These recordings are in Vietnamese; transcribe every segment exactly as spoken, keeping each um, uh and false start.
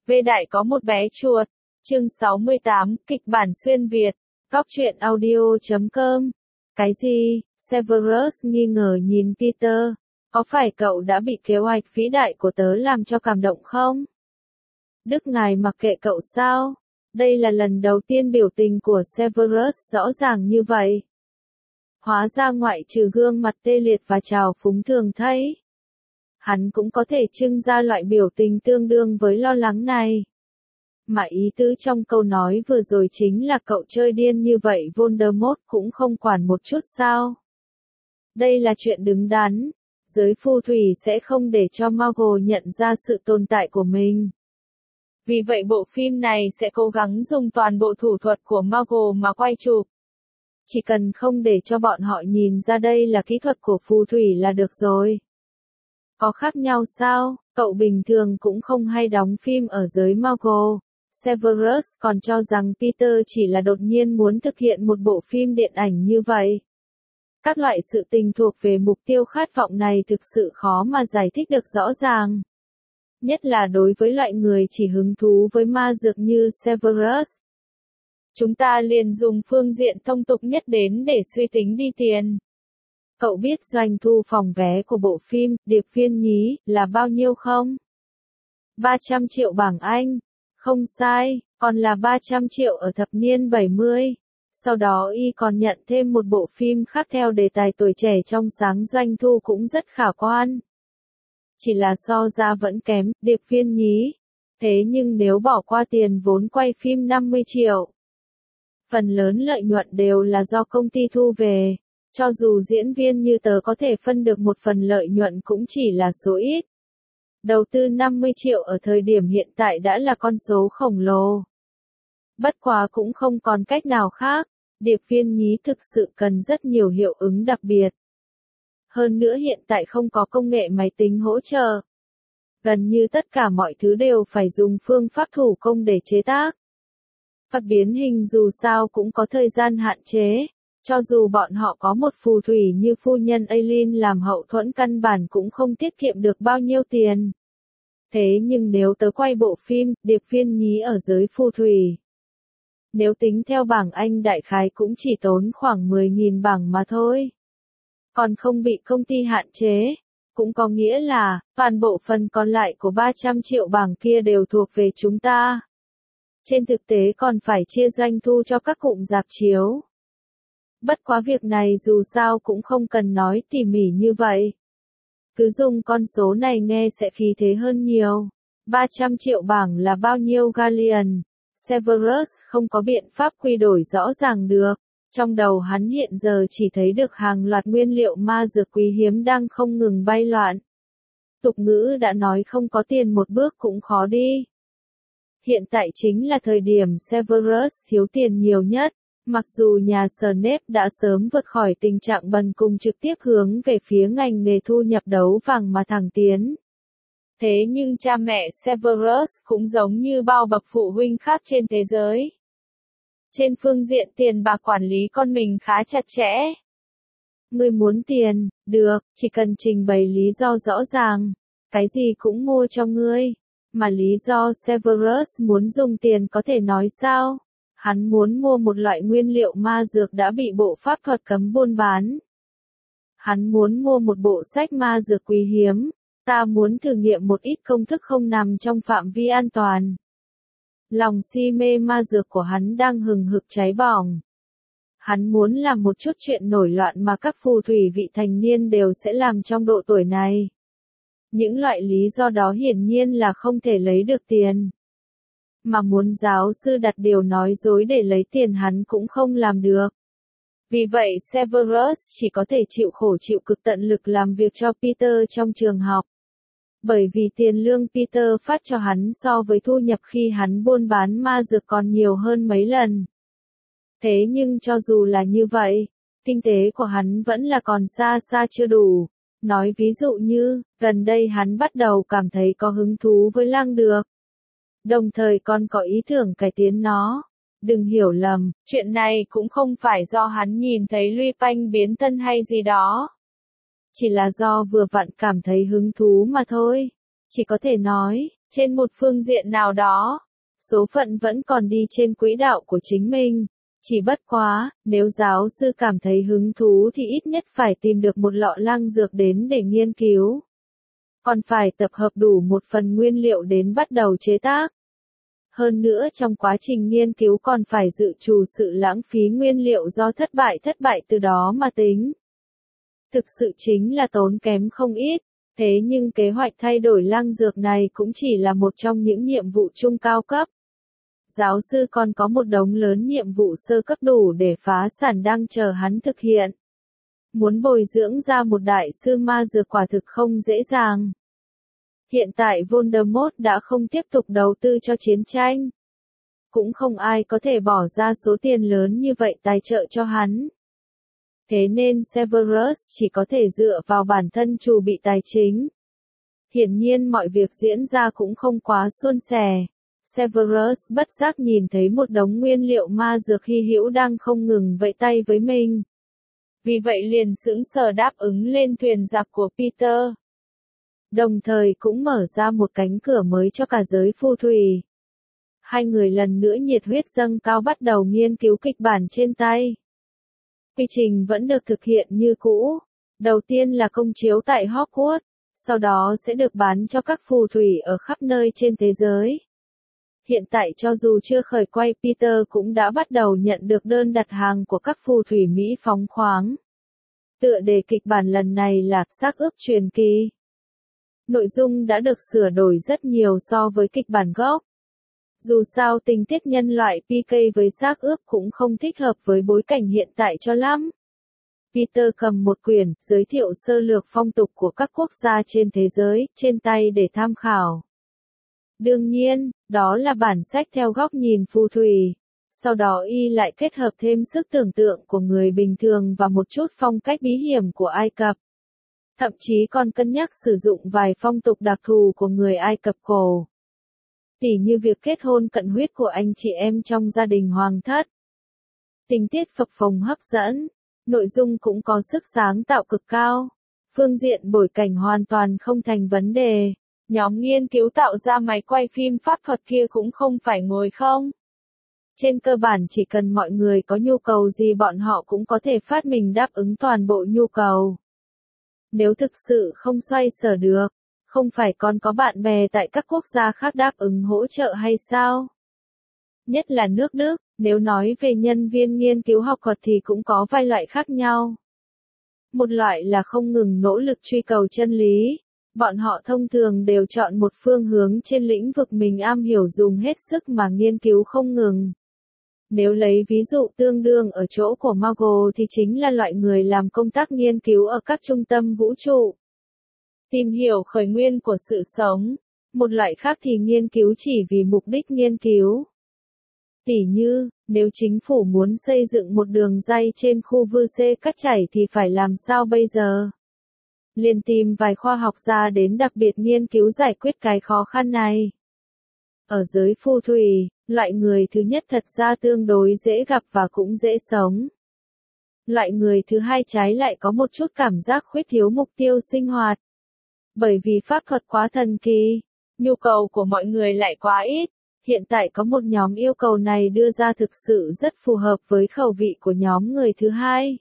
Vê Đại có một bé chuột. Chương sáu mươi tám, kịch bản xuyên Việt. Góc truyện audio chấm com. Cái gì? Severus nghi ngờ nhìn Peter. Có phải cậu đã bị kế hoạch vĩ đại của tớ làm cho cảm động không? Đức ngài mặc kệ cậu sao? Đây là lần đầu tiên biểu tình của Severus rõ ràng như vậy. Hóa ra ngoại trừ gương mặt tê liệt và trào phúng thường thấy, hắn cũng có thể trưng ra loại biểu tình tương đương với lo lắng này. Mà ý tứ trong câu nói vừa rồi chính là cậu chơi điên như vậy Voldemort cũng không quản một chút sao. Đây là chuyện đứng đắn, giới phù thủy sẽ không để cho Muggle nhận ra sự tồn tại của mình. Vì vậy bộ phim này sẽ cố gắng dùng toàn bộ thủ thuật của Muggle mà quay chụp. Chỉ cần không để cho bọn họ nhìn ra đây là kỹ thuật của phù thủy là được rồi. Có khác nhau sao? Cậu bình thường cũng không hay đóng phim ở giới Muggle. Severus còn cho rằng Peter chỉ là đột nhiên muốn thực hiện một bộ phim điện ảnh như vậy. Các loại sự tình thuộc về mục tiêu khát vọng này thực sự khó mà giải thích được rõ ràng. Nhất là đối với loại người chỉ hứng thú với ma dược như Severus. Chúng ta liền dùng phương diện thông tục nhất đến để suy tính đi tiền. Cậu biết doanh thu phòng vé của bộ phim Điệp viên nhí là bao nhiêu không? ba trăm triệu bảng Anh. Không sai, còn là ba trăm triệu ở thập niên bảy mươi. Sau đó y còn nhận thêm một bộ phim khác theo đề tài tuổi trẻ trong sáng doanh thu cũng rất khả quan. Chỉ là so ra vẫn kém, Điệp viên nhí. Thế nhưng nếu bỏ qua tiền vốn quay phim năm mươi triệu, phần lớn lợi nhuận đều là do công ty thu về. Cho dù diễn viên như tớ có thể phân được một phần lợi nhuận cũng chỉ là số ít. Đầu tư năm mươi triệu ở thời điểm hiện tại đã là con số khổng lồ. Bất quá cũng không còn cách nào khác, Điệp viên nhí thực sự cần rất nhiều hiệu ứng đặc biệt. Hơn nữa hiện tại không có công nghệ máy tính hỗ trợ. Gần như tất cả mọi thứ đều phải dùng phương pháp thủ công để chế tác. Và biến hình dù sao cũng có thời gian hạn chế. Cho dù bọn họ có một phù thủy như phu nhân Aileen làm hậu thuẫn căn bản cũng không tiết kiệm được bao nhiêu tiền. Thế nhưng nếu tớ quay bộ phim Điệp viên nhí ở giới phù thủy, nếu tính theo bảng Anh đại khái cũng chỉ tốn khoảng mười nghìn bảng mà thôi. Còn không bị công ty hạn chế, cũng có nghĩa là toàn bộ phần còn lại của ba trăm triệu bảng kia đều thuộc về chúng ta. Trên thực tế còn phải chia doanh thu cho các cụm rạp chiếu. Bất quá việc này dù sao cũng không cần nói tỉ mỉ như vậy. Cứ dùng con số này nghe sẽ khí thế hơn nhiều. ba trăm triệu bảng là bao nhiêu galleon? Severus không có biện pháp quy đổi rõ ràng được. Trong đầu hắn hiện giờ chỉ thấy được hàng loạt nguyên liệu ma dược quý hiếm đang không ngừng bay loạn. Tục ngữ đã nói không có tiền một bước cũng khó đi. Hiện tại chính là thời điểm Severus thiếu tiền nhiều nhất. Mặc dù nhà Snape đã sớm vượt khỏi tình trạng bần cùng trực tiếp hướng về phía ngành nghề thu nhập đấu vàng mà thẳng tiến. Thế nhưng cha mẹ Severus cũng giống như bao bậc phụ huynh khác trên thế giới. Trên phương diện tiền bạc quản lý con mình khá chặt chẽ. Ngươi muốn tiền, được, chỉ cần trình bày lý do rõ ràng. Cái gì cũng mua cho ngươi. Mà lý do Severus muốn dùng tiền có thể nói sao? Hắn muốn mua một loại nguyên liệu ma dược đã bị bộ pháp thuật cấm buôn bán. Hắn muốn mua một bộ sách ma dược quý hiếm. Ta muốn thử nghiệm một ít công thức không nằm trong phạm vi an toàn. Lòng si mê ma dược của hắn đang hừng hực cháy bỏng. Hắn muốn làm một chút chuyện nổi loạn mà các phù thủy vị thành niên đều sẽ làm trong độ tuổi này. Những loại lý do đó hiển nhiên là không thể lấy được tiền. Mà muốn giáo sư đặt điều nói dối để lấy tiền hắn cũng không làm được. Vì vậy Severus chỉ có thể chịu khổ chịu cực tận lực làm việc cho Peter trong trường học. Bởi vì tiền lương Peter phát cho hắn so với thu nhập khi hắn buôn bán ma dược còn nhiều hơn mấy lần. Thế nhưng cho dù là như vậy, kinh tế của hắn vẫn là còn xa xa chưa đủ. Nói ví dụ như, gần đây hắn bắt đầu cảm thấy có hứng thú với lang được. Đồng thời còn có ý tưởng cải tiến nó. Đừng hiểu lầm, chuyện này cũng không phải do hắn nhìn thấy Lupin biến thân hay gì đó. Chỉ là do vừa vặn cảm thấy hứng thú mà thôi. Chỉ có thể nói, Trên một phương diện nào đó, số phận vẫn còn đi trên quỹ đạo của chính mình. Chỉ bất quá, nếu giáo sư cảm thấy hứng thú thì ít nhất phải tìm được một lọ lang dược đến để nghiên cứu. Còn phải tập hợp đủ một phần nguyên liệu đến bắt đầu chế tác. Hơn nữa trong quá trình nghiên cứu còn phải dự trù sự lãng phí nguyên liệu do thất bại thất bại từ đó mà tính. Thực sự chính là tốn kém không ít, thế nhưng kế hoạch thay đổi lang dược này cũng chỉ là một trong những nhiệm vụ trung cao cấp. Giáo sư còn có một đống lớn nhiệm vụ sơ cấp đủ để phá sản đang chờ hắn thực hiện. Muốn bồi dưỡng ra một đại sư ma dược quả thực không dễ dàng. Hiện tại Voldemort đã không tiếp tục đầu tư cho chiến tranh. Cũng không ai có thể bỏ ra số tiền lớn như vậy tài trợ cho hắn. Thế nên Severus chỉ có thể dựa vào bản thân chuẩn bị tài chính. Hiển nhiên mọi việc diễn ra cũng không quá suôn sẻ. Severus bất giác nhìn thấy một đống nguyên liệu ma dược hy hữu đang không ngừng vẫy tay với mình. Vì vậy liền sững sờ đáp ứng lên thuyền giặc của Peter. Đồng thời cũng mở ra một cánh cửa mới cho cả giới phù thủy. Hai người lần nữa nhiệt huyết dâng cao bắt đầu nghiên cứu kịch bản trên tay. Quy trình vẫn được thực hiện như cũ. Đầu tiên là công chiếu tại Hogwarts, sau đó sẽ được bán cho các phù thủy ở khắp nơi trên thế giới. Hiện tại cho dù chưa khởi quay, Peter cũng đã bắt đầu nhận được đơn đặt hàng của các phù thủy Mỹ phóng khoáng. Tựa đề kịch bản lần này là Xác ướp truyền kỳ. Nội dung đã được sửa đổi rất nhiều so với kịch bản gốc. Dù sao tình tiết nhân loại pê ca với xác ướp cũng không thích hợp với bối cảnh hiện tại cho lắm. Peter cầm một quyển giới thiệu sơ lược phong tục của các quốc gia trên thế giới trên tay để tham khảo. Đương nhiên, đó là bản sách theo góc nhìn phù thủy. Sau đó y lại kết hợp thêm sức tưởng tượng của người bình thường và một chút phong cách bí hiểm của Ai Cập. Thậm chí còn cân nhắc sử dụng vài phong tục đặc thù của người Ai Cập cổ. Tỉ như việc kết hôn cận huyết của anh chị em trong gia đình hoàng thất. Tình tiết phập phồng hấp dẫn, nội dung cũng có sức sáng tạo cực cao. Phương diện bối cảnh hoàn toàn không thành vấn đề. Nhóm nghiên cứu tạo ra máy quay phim pháp thuật kia cũng không phải ngồi không. Trên cơ bản chỉ cần mọi người có nhu cầu gì bọn họ cũng có thể phát mình đáp ứng toàn bộ nhu cầu. Nếu thực sự không xoay sở được, không phải còn có bạn bè tại các quốc gia khác đáp ứng hỗ trợ hay sao? Nhất là nước Đức, nếu nói về nhân viên nghiên cứu học thuật thì cũng có vài loại khác nhau. Một loại là không ngừng nỗ lực truy cầu chân lý. Bọn họ thông thường đều chọn một phương hướng trên lĩnh vực mình am hiểu dùng hết sức mà nghiên cứu không ngừng. Nếu lấy ví dụ tương đương ở chỗ của Muggle thì chính là loại người làm công tác nghiên cứu ở các trung tâm vũ trụ. Tìm hiểu khởi nguyên của sự sống. Một loại khác thì nghiên cứu chỉ vì mục đích nghiên cứu. Tỉ như, nếu chính phủ muốn xây dựng một đường ray trên khu vư xê cắt chảy thì phải làm sao bây giờ? Liền tìm vài khoa học gia đến đặc biệt nghiên cứu giải quyết cái khó khăn này. Ở giới phù thủy, loại người thứ nhất thật ra tương đối dễ gặp và cũng dễ sống. Loại người thứ hai trái lại có một chút cảm giác khuyết thiếu mục tiêu sinh hoạt. Bởi vì pháp thuật quá thần kỳ, nhu cầu của mọi người lại quá ít. Hiện tại có một nhóm yêu cầu này đưa ra thực sự rất phù hợp với khẩu vị của nhóm người thứ hai.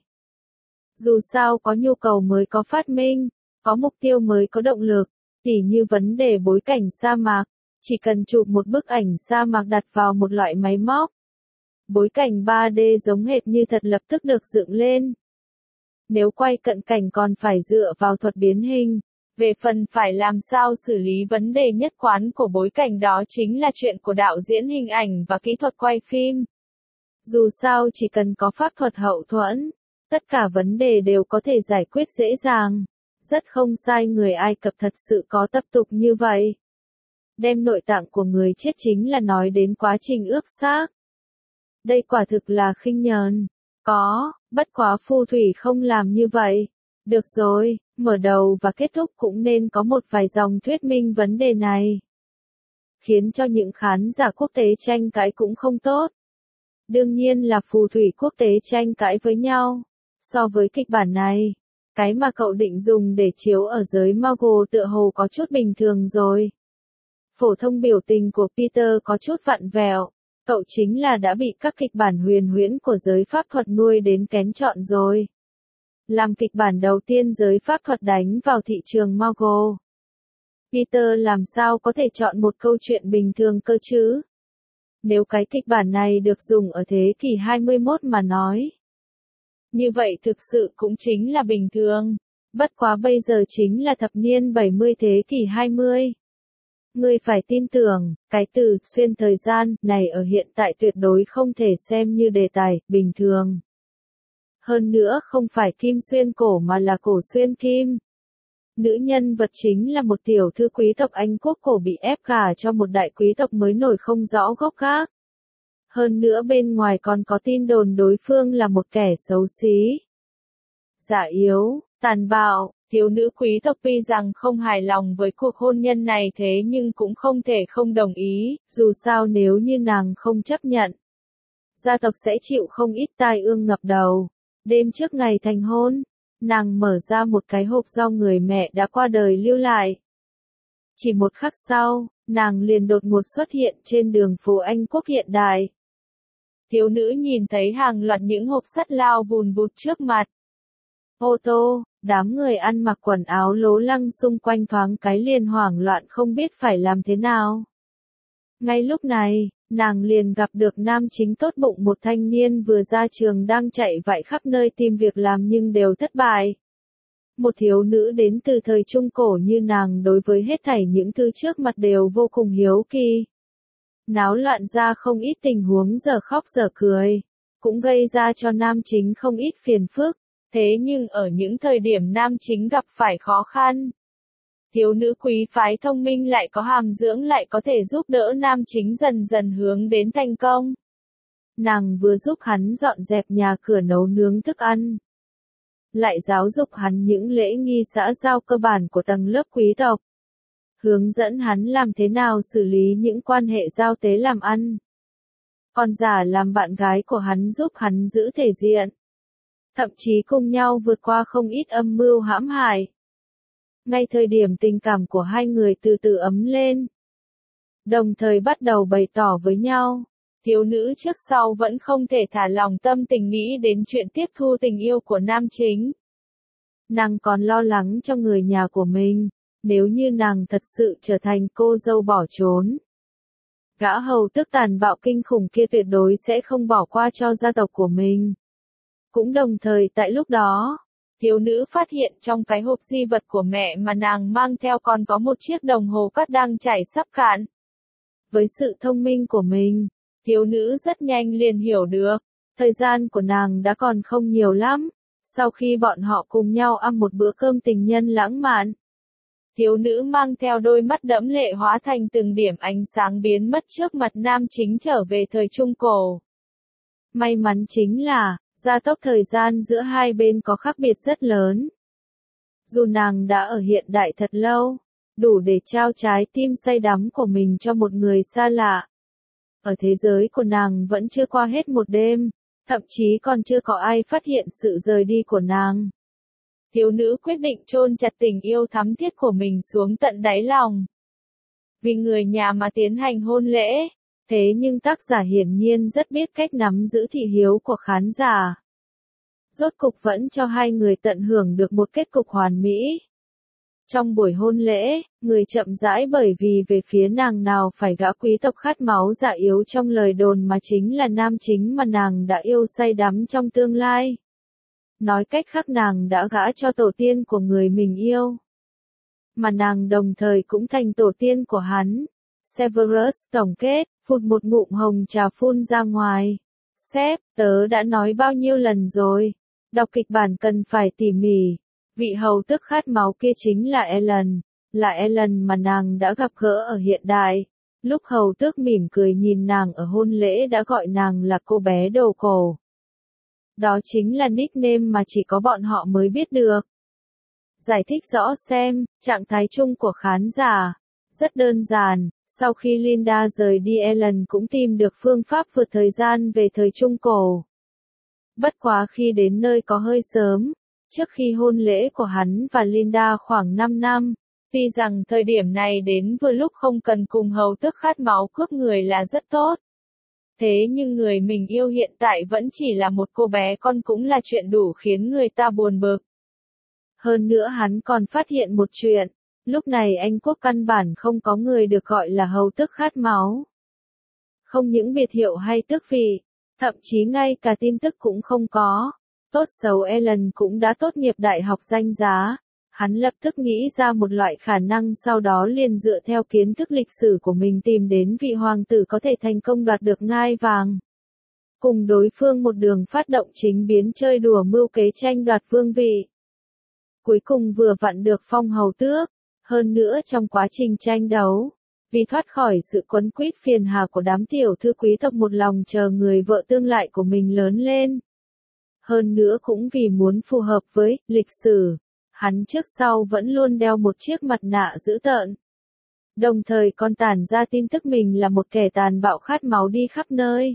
Dù sao có nhu cầu mới có phát minh, có mục tiêu mới có động lực, tỉ như vấn đề bối cảnh sa mạc, chỉ cần chụp một bức ảnh sa mạc đặt vào một loại máy móc. Bối cảnh ba D giống hệt như thật lập tức được dựng lên. Nếu quay cận cảnh còn phải dựa vào thuật biến hình. Về phần phải làm sao xử lý vấn đề nhất quán của bối cảnh đó chính là chuyện của đạo diễn hình ảnh và kỹ thuật quay phim. Dù sao chỉ cần có pháp thuật hậu thuẫn, tất cả vấn đề đều có thể giải quyết dễ dàng. Rất không sai, người Ai Cập thật sự có tập tục như vậy. Đem nội tạng của người chết chính là nói đến quá trình ướp xác. Đây quả thực là khinh nhờn. Có, bất quá phù thủy không làm như vậy. Được rồi, mở đầu và kết thúc cũng nên có một vài dòng thuyết minh vấn đề này. Khiến cho những khán giả quốc tế tranh cãi cũng không tốt. Đương nhiên là phù thủy quốc tế tranh cãi với nhau. So với kịch bản này, cái mà cậu định dùng để chiếu ở giới Muggle tựa hồ có chút bình thường rồi. Phổ thông biểu tình của Peter có chút vặn vẹo. Cậu chính là đã bị các kịch bản huyền huyễn của giới pháp thuật nuôi đến kén chọn rồi. Làm kịch bản đầu tiên giới pháp thuật đánh vào thị trường Muggle. Peter làm sao có thể chọn một câu chuyện bình thường cơ chứ? Nếu cái kịch bản này được dùng ở thế kỷ hai mươi mốt mà nói. Như vậy thực sự cũng chính là bình thường. Bất quá bây giờ chính là thập niên bảy mươi thế kỷ hai mươi. Ngươi phải tin tưởng, cái từ xuyên thời gian này ở hiện tại tuyệt đối không thể xem như đề tài bình thường. Hơn nữa không phải kim xuyên cổ mà là cổ xuyên kim. Nữ nhân vật chính là một tiểu thư quý tộc Anh quốc cổ bị ép gả cho một đại quý tộc mới nổi không rõ gốc gác. Hơn nữa bên ngoài còn có tin đồn đối phương là một kẻ xấu xí. Giả yếu, tàn bạo, thiếu nữ quý tộc tuy rằng không hài lòng với cuộc hôn nhân này thế nhưng cũng không thể không đồng ý, dù sao nếu như nàng không chấp nhận. Gia tộc sẽ chịu không ít tai ương ngập đầu. Đêm trước ngày thành hôn, nàng mở ra một cái hộp do người mẹ đã qua đời lưu lại. Chỉ một khắc sau, nàng liền đột ngột xuất hiện trên đường phố Anh quốc hiện đại. Thiếu nữ nhìn thấy hàng loạt những hộp sắt lao vùn vụt trước mặt. Ô tô, đám người ăn mặc quần áo lố lăng xung quanh thoáng cái liền hoảng loạn không biết phải làm thế nào. Ngay lúc này, nàng liền gặp được nam chính tốt bụng một thanh niên vừa ra trường đang chạy vạy khắp nơi tìm việc làm nhưng đều thất bại. Một thiếu nữ đến từ thời Trung Cổ như nàng đối với hết thảy những thứ trước mặt đều vô cùng hiếu kỳ. Náo loạn ra không ít tình huống giờ khóc giờ cười, cũng gây ra cho nam chính không ít phiền phức. Thế nhưng ở những thời điểm nam chính gặp phải khó khăn, thiếu nữ quý phái thông minh lại có hàm dưỡng lại có thể giúp đỡ nam chính dần dần hướng đến thành công. Nàng vừa giúp hắn dọn dẹp nhà cửa nấu nướng thức ăn, lại giáo dục hắn những lễ nghi xã giao cơ bản của tầng lớp quý tộc, hướng dẫn hắn làm thế nào xử lý những quan hệ giao tế làm ăn. Còn giả làm bạn gái của hắn giúp hắn giữ thể diện. Thậm chí cùng nhau vượt qua không ít âm mưu hãm hại. Ngay thời điểm tình cảm của hai người từ từ ấm lên, đồng thời bắt đầu bày tỏ với nhau, thiếu nữ trước sau vẫn không thể thả lòng tâm tình nghĩ đến chuyện tiếp thu tình yêu của nam chính. Nàng còn lo lắng cho người nhà của mình, nếu như nàng thật sự trở thành cô dâu bỏ trốn. Gã hầu tước tàn bạo kinh khủng kia tuyệt đối sẽ không bỏ qua cho gia tộc của mình. Cũng đồng thời tại lúc đó, thiếu nữ phát hiện trong cái hộp di vật của mẹ mà nàng mang theo còn có một chiếc đồng hồ cát đang chảy sắp cạn. Với sự thông minh của mình, thiếu nữ rất nhanh liền hiểu được, thời gian của nàng đã còn không nhiều lắm. Sau khi bọn họ cùng nhau ăn một bữa cơm tình nhân lãng mạn, thiếu nữ mang theo đôi mắt đẫm lệ hóa thành từng điểm ánh sáng biến mất trước mặt nam chính trở về thời Trung Cổ. May mắn chính là, gia tốc thời gian giữa hai bên có khác biệt rất lớn. Dù nàng đã ở hiện đại thật lâu, đủ để trao trái tim say đắm của mình cho một người xa lạ. Ở thế giới của nàng vẫn chưa qua hết một đêm, thậm chí còn chưa có ai phát hiện sự rời đi của nàng. Thiếu nữ quyết định chôn chặt tình yêu thắm thiết của mình xuống tận đáy lòng. Vì người nhà mà tiến hành hôn lễ. Thế nhưng tác giả hiển nhiên rất biết cách nắm giữ thị hiếu của khán giả. Rốt cục vẫn cho hai người tận hưởng được một kết cục hoàn mỹ. Trong buổi hôn lễ, người chậm rãi bởi vì về phía nàng nào phải gã quý tộc khát máu dạ yếu trong lời đồn mà chính là nam chính mà nàng đã yêu say đắm trong tương lai. Nói cách khác nàng đã gả cho tổ tiên của người mình yêu. Mà nàng đồng thời cũng thành tổ tiên của hắn. Severus tổng kết, phụt một ngụm hồng trà phun ra ngoài. Sếp, tớ đã nói bao nhiêu lần rồi. Đọc kịch bản cần phải tỉ mỉ. Vị hầu tước khát máu kia chính là Ellen. Là Ellen mà nàng đã gặp gỡ ở hiện đại. Lúc hầu tước mỉm cười nhìn nàng ở hôn lễ đã gọi nàng là cô bé đầu cổ. Đó chính là nickname mà chỉ có bọn họ mới biết được. Giải thích rõ xem, trạng thái chung của khán giả. Rất đơn giản, sau khi Linda rời đi Ellen cũng tìm được phương pháp vượt thời gian về thời Trung Cổ. Bất quá khi đến nơi có hơi sớm, trước khi hôn lễ của hắn và Linda khoảng năm năm, Tuy rằng thời điểm này đến vừa lúc không cần cùng hầu tước khát máu cướp người là rất tốt. Thế nhưng người mình yêu hiện tại vẫn chỉ là một cô bé con cũng là chuyện đủ khiến người ta buồn bực. Hơn nữa hắn còn phát hiện một chuyện, lúc này Anh quốc căn bản không có người được gọi là hầu tước khát máu. Không những biệt hiệu hay tước vị, thậm chí ngay cả tin tức cũng không có. Tốt xấu Ellen cũng đã tốt nghiệp đại học danh giá. Hắn lập tức nghĩ ra một loại khả năng sau đó liền dựa theo kiến thức lịch sử của mình tìm đến vị hoàng tử có thể thành công đoạt được ngai vàng. Cùng đối phương một đường phát động chính biến chơi đùa mưu kế tranh đoạt vương vị. Cuối cùng vừa vặn được phong hầu tước, hơn nữa trong quá trình tranh đấu, vì thoát khỏi sự quấn quýt phiền hà của đám tiểu thư quý tộc một lòng chờ người vợ tương lai của mình lớn lên. Hơn nữa cũng vì muốn phù hợp với lịch sử. Hắn trước sau vẫn luôn đeo một chiếc mặt nạ dữ tợn. Đồng thời còn tản ra tin tức mình là một kẻ tàn bạo khát máu đi khắp nơi.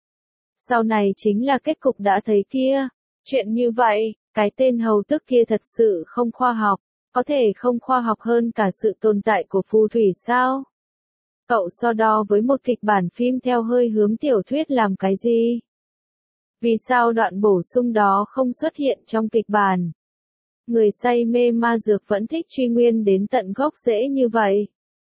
Sau này chính là kết cục đã thấy kia. Chuyện như vậy, cái tên hầu tước kia thật sự không khoa học. Có thể không khoa học hơn cả sự tồn tại của phù thủy sao? Cậu so đo với một kịch bản phim theo hơi hướng tiểu thuyết làm cái gì? Vì sao đoạn bổ sung đó không xuất hiện trong kịch bản? Người say mê ma dược vẫn thích truy nguyên đến tận gốc rễ như vậy.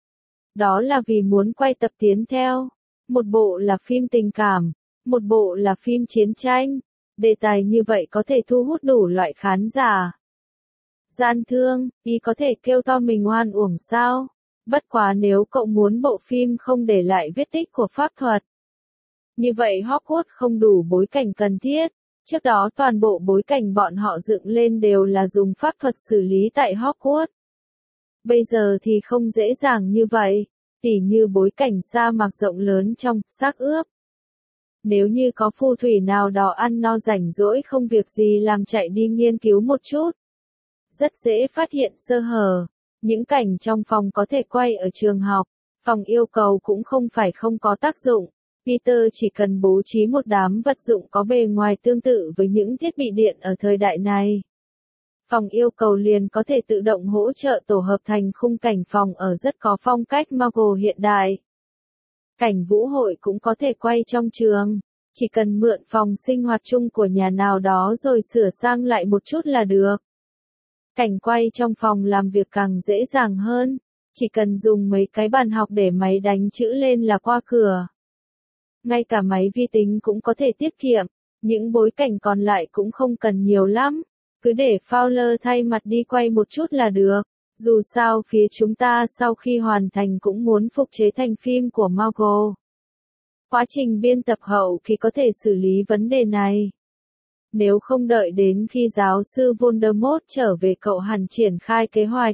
Đó là vì muốn quay tập tiến theo. Một bộ là phim tình cảm, một bộ là phim chiến tranh. Đề tài như vậy có thể thu hút đủ loại khán giả. Gian thương, y có thể kêu to mình oan uổng sao? Bất quá nếu cậu muốn bộ phim không để lại vết tích của pháp thuật. Như vậy Hogwarts không đủ bối cảnh cần thiết. Trước đó toàn bộ bối cảnh bọn họ dựng lên đều là dùng pháp thuật xử lý tại Hogwarts. Bây giờ thì không dễ dàng như vậy, tỉ như bối cảnh sa mạc rộng lớn trong xác ướp. Nếu như có phù thủy nào đó ăn no rảnh rỗi không việc gì làm chạy đi nghiên cứu một chút. Rất dễ phát hiện sơ hở, những cảnh trong phòng có thể quay ở trường học, phòng yêu cầu cũng không phải không có tác dụng. Peter chỉ cần bố trí một đám vật dụng có bề ngoài tương tự với những thiết bị điện ở thời đại này. Phòng yêu cầu liền có thể tự động hỗ trợ tổ hợp thành khung cảnh phòng ở rất có phong cách Muggle hiện đại. Cảnh vũ hội cũng có thể quay trong trường, chỉ cần mượn phòng sinh hoạt chung của nhà nào đó rồi sửa sang lại một chút là được. Cảnh quay trong phòng làm việc càng dễ dàng hơn, chỉ cần dùng mấy cái bàn học để máy đánh chữ lên là qua cửa. Ngay cả máy vi tính cũng có thể tiết kiệm, những bối cảnh còn lại cũng không cần nhiều lắm, cứ để Fowler thay mặt đi quay một chút là được, dù sao phía chúng ta sau khi hoàn thành cũng muốn phục chế thành phim của Muggle. Quá trình biên tập hậu kỳ có thể xử lý vấn đề này. Nếu không đợi đến khi giáo sư Voldemort trở về cậu hẳn triển khai kế hoạch.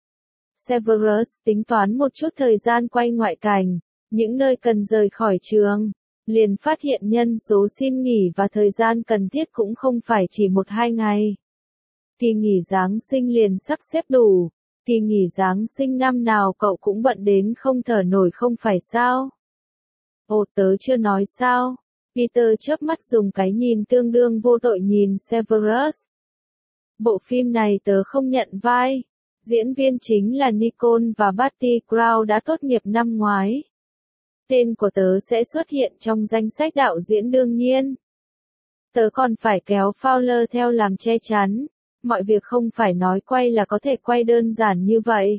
Severus tính toán một chút thời gian quay ngoại cảnh, những nơi cần rời khỏi trường, liền phát hiện nhân số xin nghỉ và thời gian cần thiết cũng không phải chỉ một hai ngày. Kỳ nghỉ Giáng sinh liền sắp xếp đủ, kỳ nghỉ Giáng sinh năm nào cậu cũng bận đến không thở nổi không phải sao? Ồ tớ chưa nói sao? Peter chớp mắt dùng cái nhìn tương đương vô tội nhìn Severus. Bộ phim này tớ không nhận vai. Diễn viên chính là Nicole và Barty Crouch đã tốt nghiệp năm ngoái. Tên của tớ sẽ xuất hiện trong danh sách đạo diễn đương nhiên. Tớ còn phải kéo Fowler theo làm che chắn. Mọi việc không phải nói quay là có thể quay đơn giản như vậy.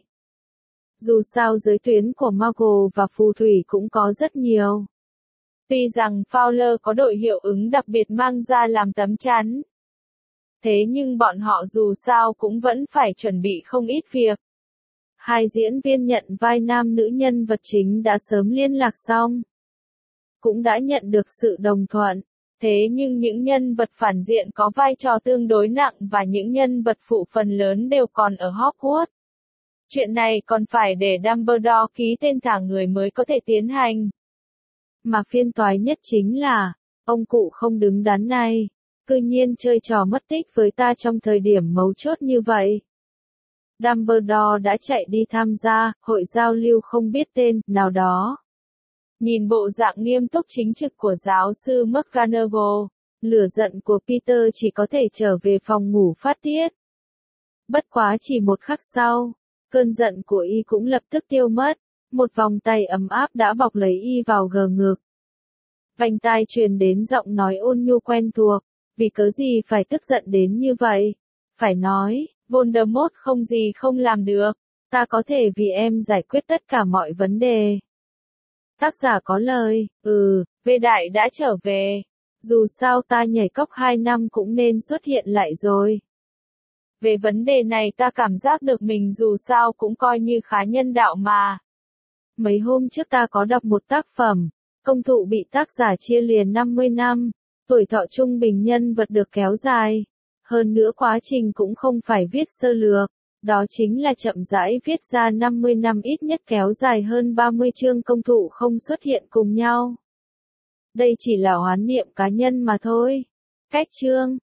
Dù sao giới tuyến của Muggle và phù thủy cũng có rất nhiều. Tuy rằng Fowler có đội hiệu ứng đặc biệt mang ra làm tấm chắn. Thế nhưng bọn họ dù sao cũng vẫn phải chuẩn bị không ít việc. Hai diễn viên nhận vai nam nữ nhân vật chính đã sớm liên lạc xong. Cũng đã nhận được sự đồng thuận. Thế nhưng những nhân vật phản diện có vai trò tương đối nặng và những nhân vật phụ phần lớn đều còn ở Hogwarts. Chuyện này còn phải để Dumbledore ký tên thả người mới có thể tiến hành. Mà phiên toái nhất chính là, ông cụ không đứng đắn này, cư nhiên chơi trò mất tích với ta trong thời điểm mấu chốt như vậy. Dumbledore đã chạy đi tham gia, hội giao lưu không biết tên, nào đó. Nhìn bộ dạng nghiêm túc chính trực của giáo sư McGonagall, lửa giận của Peter chỉ có thể trở về phòng ngủ phát tiết. Bất quá chỉ một khắc sau, Cơn giận của y cũng lập tức tiêu mất, một vòng tay ấm áp đã bọc lấy y vào gờ ngực. Vành tai truyền đến giọng nói ôn nhu quen thuộc, vì cớ gì phải tức giận đến như vậy? Phải nói, Voldemort không gì không làm được, ta có thể vì em giải quyết tất cả mọi vấn đề. Tác giả có lời, ừ, Vê Đại đã trở về. Dù sao ta nhảy cóc hai năm cũng nên xuất hiện lại rồi. Về vấn đề này ta cảm giác được mình dù sao cũng coi như khá nhân đạo mà. Mấy hôm trước ta có đọc một tác phẩm, công thụ bị tác giả chia liền năm mươi năm, tuổi thọ trung bình nhân vật được kéo dài. Hơn nữa quá trình cũng không phải viết sơ lược, đó chính là chậm rãi viết ra năm mươi năm ít nhất kéo dài hơn ba mươi chương công thụ không xuất hiện cùng nhau. Đây chỉ là hoán niệm cá nhân mà thôi. Cách chương